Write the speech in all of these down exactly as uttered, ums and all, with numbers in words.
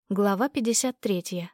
Глава пятьдесят третья.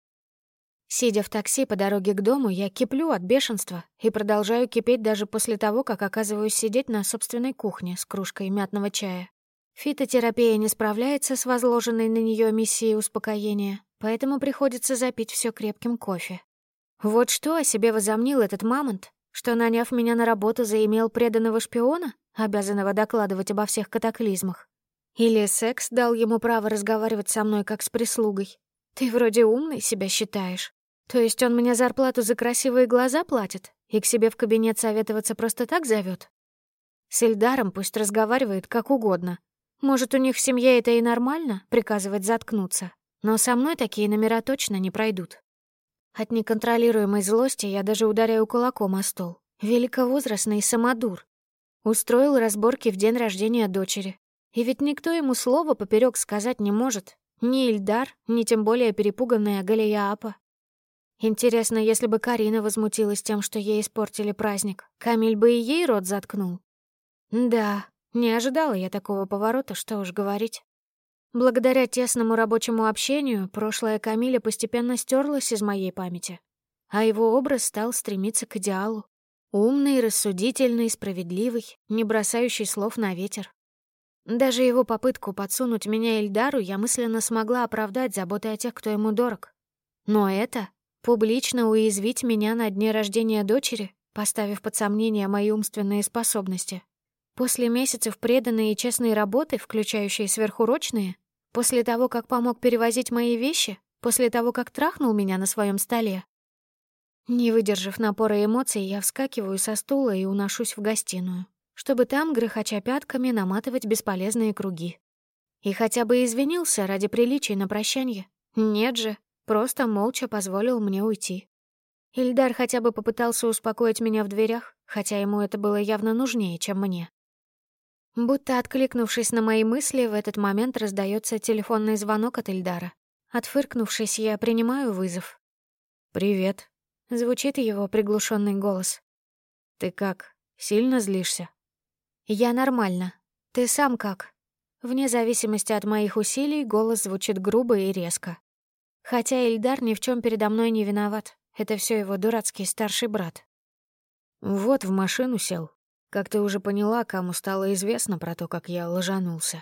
Сидя в такси по дороге к дому, я киплю от бешенства и продолжаю кипеть даже после того, как оказываюсь сидеть на собственной кухне с кружкой мятного чая. Фитотерапия не справляется с возложенной на нее миссией успокоения, поэтому приходится запить все крепким кофе. Вот что о себе возомнил этот мамонт, что, наняв меня на работу, заимел преданного шпиона, обязанного докладывать обо всех катаклизмах. Или секс дал ему право разговаривать со мной как с прислугой. Ты вроде умный себя считаешь. То есть он мне зарплату за красивые глаза платит и к себе в кабинет советоваться просто так зовет? С Ильдаром пусть разговаривает как угодно. Может, у них в семье это и нормально, приказывать заткнуться. Но со мной такие номера точно не пройдут. От неконтролируемой злости я даже ударяю кулаком о стол. Великовозрастный самодур. Устроил разборки в день рождения дочери. И ведь никто ему слова поперек сказать не может. Ни Ильдар, ни тем более перепуганная Галия-апа. Интересно, если бы Карина возмутилась тем, что ей испортили праздник, Камиль бы и ей рот заткнул. Да, не ожидала я такого поворота, что уж говорить. Благодаря тесному рабочему общению прошлое Камиля постепенно стерлось из моей памяти, а его образ стал стремиться к идеалу. Умный, рассудительный, справедливый, не бросающий слов на ветер. Даже его попытку подсунуть меня Ильдару я мысленно смогла оправдать заботой о тех, кто ему дорог. Но это — публично уязвить меня на дне рождения дочери, поставив под сомнение мои умственные способности. После месяцев преданной и честной работы, включающей сверхурочные, после того, как помог перевозить мои вещи, после того, как трахнул меня на своем столе. Не выдержав напора эмоций, я вскакиваю со стула и уношусь в гостиную, чтобы там, грохоча пятками, наматывать бесполезные круги. И хотя бы извинился ради приличий на прощанье. Нет же, просто молча позволил мне уйти. Ильдар хотя бы попытался успокоить меня в дверях, хотя ему это было явно нужнее, чем мне. Будто откликнувшись на мои мысли, в этот момент раздается телефонный звонок от Ильдара. Отфыркнувшись, я принимаю вызов. «Привет», — звучит его приглушенный голос. «Ты как, сильно злишься?» «Я нормально. Ты сам как?» Вне зависимости от моих усилий, голос звучит грубо и резко. Хотя Ильдар ни в чем передо мной не виноват. Это все его дурацкий старший брат. Вот в машину сел. Как ты уже поняла, кому стало известно про то, как я ложанулся.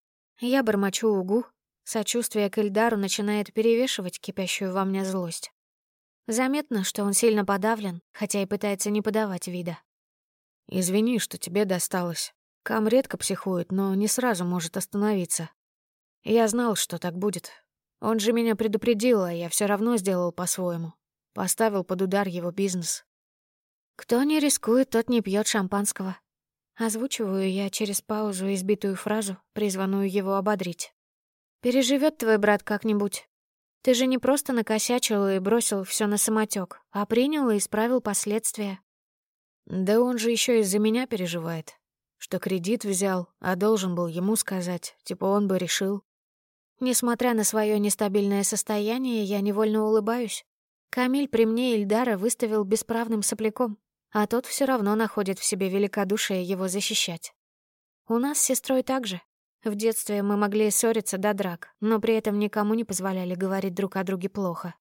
Я бормочу угу. Сочувствие к Ильдару начинает перевешивать кипящую во мне злость. Заметно, что он сильно подавлен, хотя и пытается не подавать вида. «Извини, что тебе досталось. Кам редко психует, но не сразу может остановиться. Я знал, что так будет. Он же меня предупредил, а я все равно сделал по-своему. Поставил под удар его бизнес». «Кто не рискует, тот не пьет шампанского». Озвучиваю я через паузу избитую фразу, призванную его ободрить. «Переживет твой брат как-нибудь. Ты же не просто накосячил и бросил все на самотек, а принял и исправил последствия». «Да он же еще из-за меня переживает. Что кредит взял, а должен был ему сказать, типа он бы решил». Несмотря на свое нестабильное состояние, я невольно улыбаюсь. Камиль при мне Ильдара выставил бесправным сопляком, а тот все равно находит в себе великодушие его защищать. У нас с сестрой так же. В детстве мы могли ссориться до драк, но при этом никому не позволяли говорить друг о друге плохо.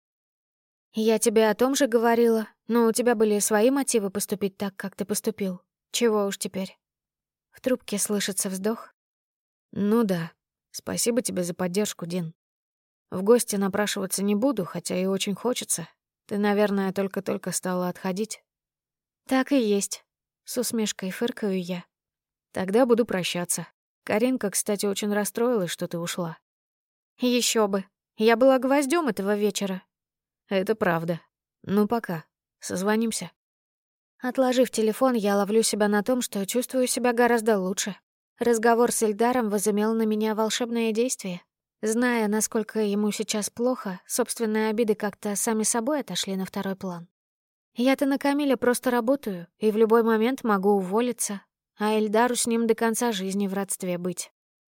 «Я тебе о том же говорила, но у тебя были свои мотивы поступить так, как ты поступил. Чего уж теперь?» В трубке слышится вздох. «Ну да. Спасибо тебе за поддержку, Дин. В гости напрашиваться не буду, хотя и очень хочется. Ты, наверное, только-только стала отходить». «Так и есть», — с усмешкой фыркаю я. «Тогда буду прощаться. Каринка, кстати, очень расстроилась, что ты ушла». Еще бы. Я была гвоздем этого вечера». «Это правда. Ну, пока. Созвонимся». Отложив телефон, я ловлю себя на том, что чувствую себя гораздо лучше. Разговор с Ильдаром возымел на меня волшебное действие. Зная, насколько ему сейчас плохо, собственные обиды как-то сами собой отошли на второй план. Я-то на Камиля просто работаю и в любой момент могу уволиться, а Ильдару с ним до конца жизни в родстве быть.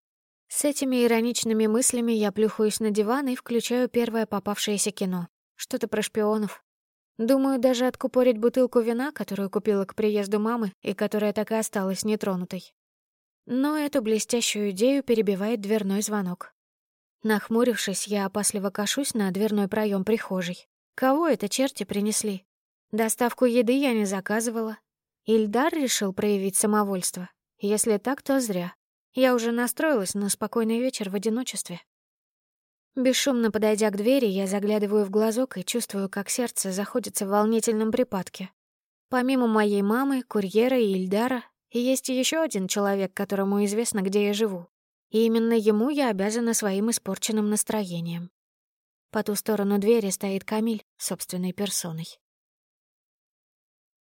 С этими ироничными мыслями я плюхаюсь на диван и включаю первое попавшееся кино. Что-то про шпионов. Думаю, даже откупорить бутылку вина, которую купила к приезду мамы и которая так и осталась нетронутой. Но эту блестящую идею перебивает дверной звонок. Нахмурившись, я опасливо кашусь на дверной проем прихожей. Кого это черти принесли? Доставку еды я не заказывала. Ильдар решил проявить самовольство. Если так, то зря. Я уже настроилась на спокойный вечер в одиночестве. Бесшумно подойдя к двери, я заглядываю в глазок и чувствую, как сердце заходится в волнительном припадке. Помимо моей мамы, курьера и Ильдара, есть еще один человек, которому известно, где я живу. И именно ему я обязана своим испорченным настроением. По ту сторону двери стоит Камиль собственной персоной.